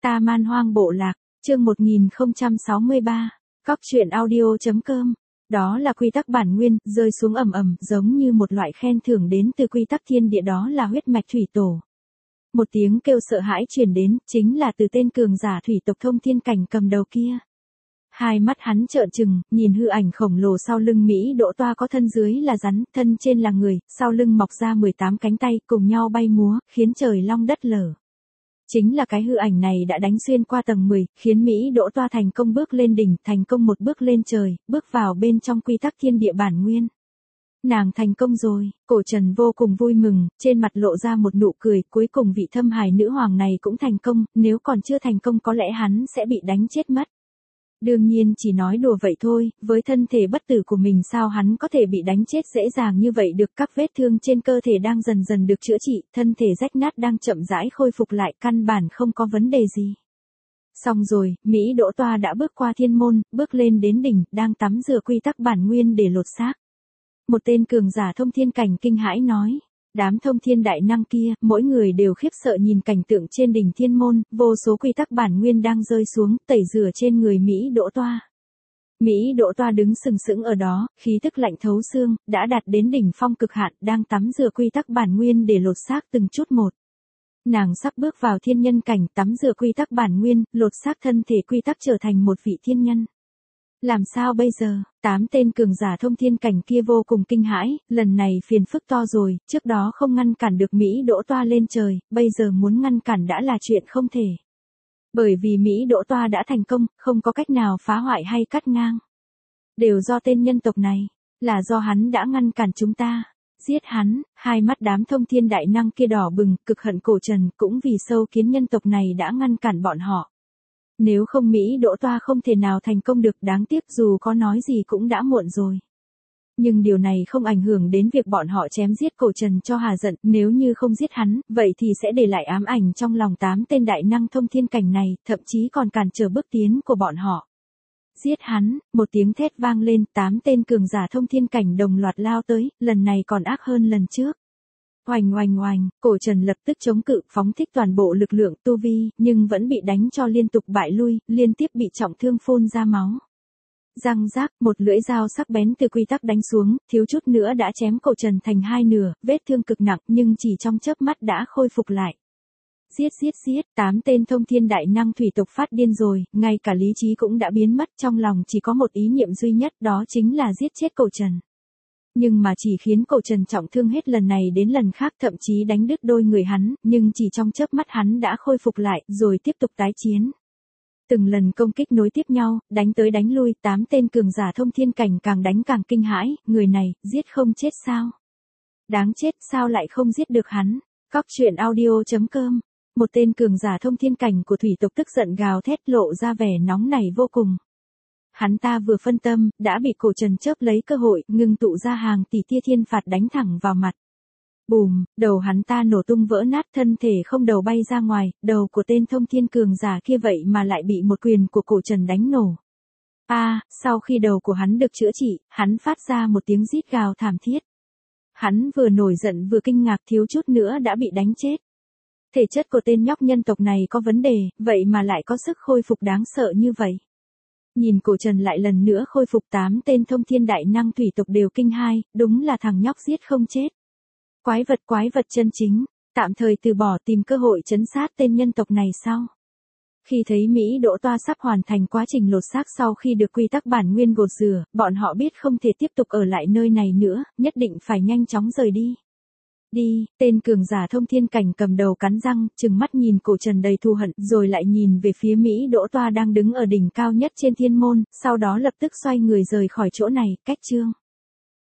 Ta Man Hoang Bộ Lạc, chương 1063, Cóc truyện audio.com. Đó là quy tắc bản nguyên, rơi xuống ầm ầm, giống như một loại khen thưởng đến từ quy tắc thiên địa, đó là huyết mạch thủy tổ. Một tiếng kêu sợ hãi truyền đến, chính là từ tên cường giả thủy tộc Thông Thiên Cảnh cầm đầu kia. Hai mắt hắn trợn trừng, nhìn hư ảnh khổng lồ sau lưng Mỹ Đỗ Toa, có thân dưới là rắn, thân trên là người, sau lưng mọc ra 18 cánh tay cùng nhau bay múa, khiến trời long đất lở. Chính là cái hư ảnh này đã đánh xuyên qua tầng 10, khiến Mỹ Đỗ Toa thành công bước lên đỉnh, thành công một bước lên trời, bước vào bên trong quy tắc thiên địa bản nguyên. Nàng thành công rồi, Cổ Trần vô cùng vui mừng, trên mặt lộ ra một nụ cười, cuối cùng vị thâm hài nữ hoàng này cũng thành công, nếu còn chưa thành công có lẽ hắn sẽ bị đánh chết mất. Đương nhiên chỉ nói đùa vậy thôi, với thân thể bất tử của mình sao hắn có thể bị đánh chết dễ dàng như vậy được. Các vết thương trên cơ thể đang dần dần được chữa trị, thân thể rách nát đang chậm rãi khôi phục lại, căn bản không có vấn đề gì. Xong rồi, Mỹ Đỗ Toa đã bước qua thiên môn, bước lên đến đỉnh, đang tắm rửa quy tắc bản nguyên để lột xác. Một tên cường giả Thông Thiên Cảnh kinh hãi nói. Đám thông thiên đại năng kia, mỗi người đều khiếp sợ nhìn cảnh tượng trên đỉnh thiên môn, vô số quy tắc bản nguyên đang rơi xuống, tẩy rửa trên người Mỹ Đỗ Toa. Mỹ Đỗ Toa đứng sừng sững ở đó, khí tức lạnh thấu xương, đã đạt đến đỉnh phong cực hạn, đang tắm rửa quy tắc bản nguyên để lột xác từng chút một. Nàng sắp bước vào thiên nhân cảnh, tắm rửa quy tắc bản nguyên, lột xác thân thể quy tắc trở thành một vị thiên nhân. Làm sao bây giờ? 8 tên cường giả Thông Thiên Cảnh kia vô cùng kinh hãi, lần này phiền phức to rồi, trước đó không ngăn cản được Mỹ Đỗ Toa lên trời, bây giờ muốn ngăn cản đã là chuyện không thể. Bởi vì Mỹ Đỗ Toa đã thành công, không có cách nào phá hoại hay cắt ngang. Đều do tên nhân tộc này, là do hắn đã ngăn cản chúng ta. Giết hắn. Hai mắt đám thông thiên đại năng kia đỏ bừng, cực hận Cổ Trần, cũng vì sâu kiến nhân tộc này đã ngăn cản bọn họ. Nếu không Mỹ Đỗ Toa không thể nào thành công được, đáng tiếc dù có nói gì cũng đã muộn rồi. Nhưng điều này không ảnh hưởng đến việc bọn họ chém giết Cổ Trần cho hà giận, nếu như không giết hắn, vậy thì sẽ để lại ám ảnh trong lòng 8 tên đại năng Thông Thiên Cảnh này, thậm chí còn cản trở bước tiến của bọn họ. Giết hắn, một tiếng thét vang lên, 8 tên cường giả Thông Thiên Cảnh đồng loạt lao tới, lần này còn ác hơn lần trước. Oành oành oành, Cổ Trần lập tức chống cự, phóng thích toàn bộ lực lượng tu vi, nhưng vẫn bị đánh cho liên tục bại lui, liên tiếp bị trọng thương phun ra máu. Răng rác, một lưỡi dao sắc bén từ quy tắc đánh xuống, thiếu chút nữa đã chém Cổ Trần thành hai nửa, vết thương cực nặng nhưng chỉ trong chớp mắt đã khôi phục lại. Giết giết giết, 8 tên thông thiên đại năng thủy tộc phát điên rồi, ngay cả lý trí cũng đã biến mất, trong lòng chỉ có một ý niệm duy nhất, đó chính là giết chết Cổ Trần. Nhưng mà chỉ khiến Cổ Trần trọng thương hết lần này đến lần khác, thậm chí đánh đứt đôi người hắn, nhưng chỉ trong chớp mắt hắn đã khôi phục lại, rồi tiếp tục tái chiến. Từng lần công kích nối tiếp nhau, đánh tới đánh lui, 8 tên cường giả Thông Thiên Cảnh càng đánh càng kinh hãi, người này, giết không chết sao? Đáng chết, sao lại không giết được hắn? Cóc truyện audio.com. Một tên cường giả Thông Thiên Cảnh của thủy tộc tức giận gào thét, lộ ra vẻ nóng nảy vô cùng. Hắn ta vừa phân tâm, đã bị Cổ Trần chớp lấy cơ hội, ngưng tụ ra hàng tỷ tia thiên phạt đánh thẳng vào mặt. Bùm, đầu hắn ta nổ tung vỡ nát, thân thể không đầu bay ra ngoài, đầu của tên thông thiên cường giả kia vậy mà lại bị một quyền của Cổ Trần đánh nổ. Sau khi đầu của hắn được chữa trị, hắn phát ra một tiếng rít gào thảm thiết. Hắn vừa nổi giận vừa kinh ngạc, thiếu chút nữa đã bị đánh chết. Thể chất của tên nhóc nhân tộc này có vấn đề, vậy mà lại có sức khôi phục đáng sợ như vậy. Nhìn Cổ Trần lại lần nữa khôi phục, 8 tên thông thiên đại năng thủy tộc đều kinh hai, đúng là thằng nhóc giết không chết. Quái vật chân chính, tạm thời từ bỏ, tìm cơ hội trấn sát tên nhân tộc này sau. Khi thấy Mỹ Đỗ Toa sắp hoàn thành quá trình lột xác sau khi được quy tắc bản nguyên gột rửa, bọn họ biết không thể tiếp tục ở lại nơi này nữa, nhất định phải nhanh chóng rời đi. Đi, tên cường giả Thông Thiên Cảnh cầm đầu cắn răng, trừng mắt nhìn Cổ Trần đầy thù hận, rồi lại nhìn về phía Mỹ Đỗ Toa đang đứng ở đỉnh cao nhất trên thiên môn, sau đó lập tức xoay người rời khỏi chỗ này. Cách chương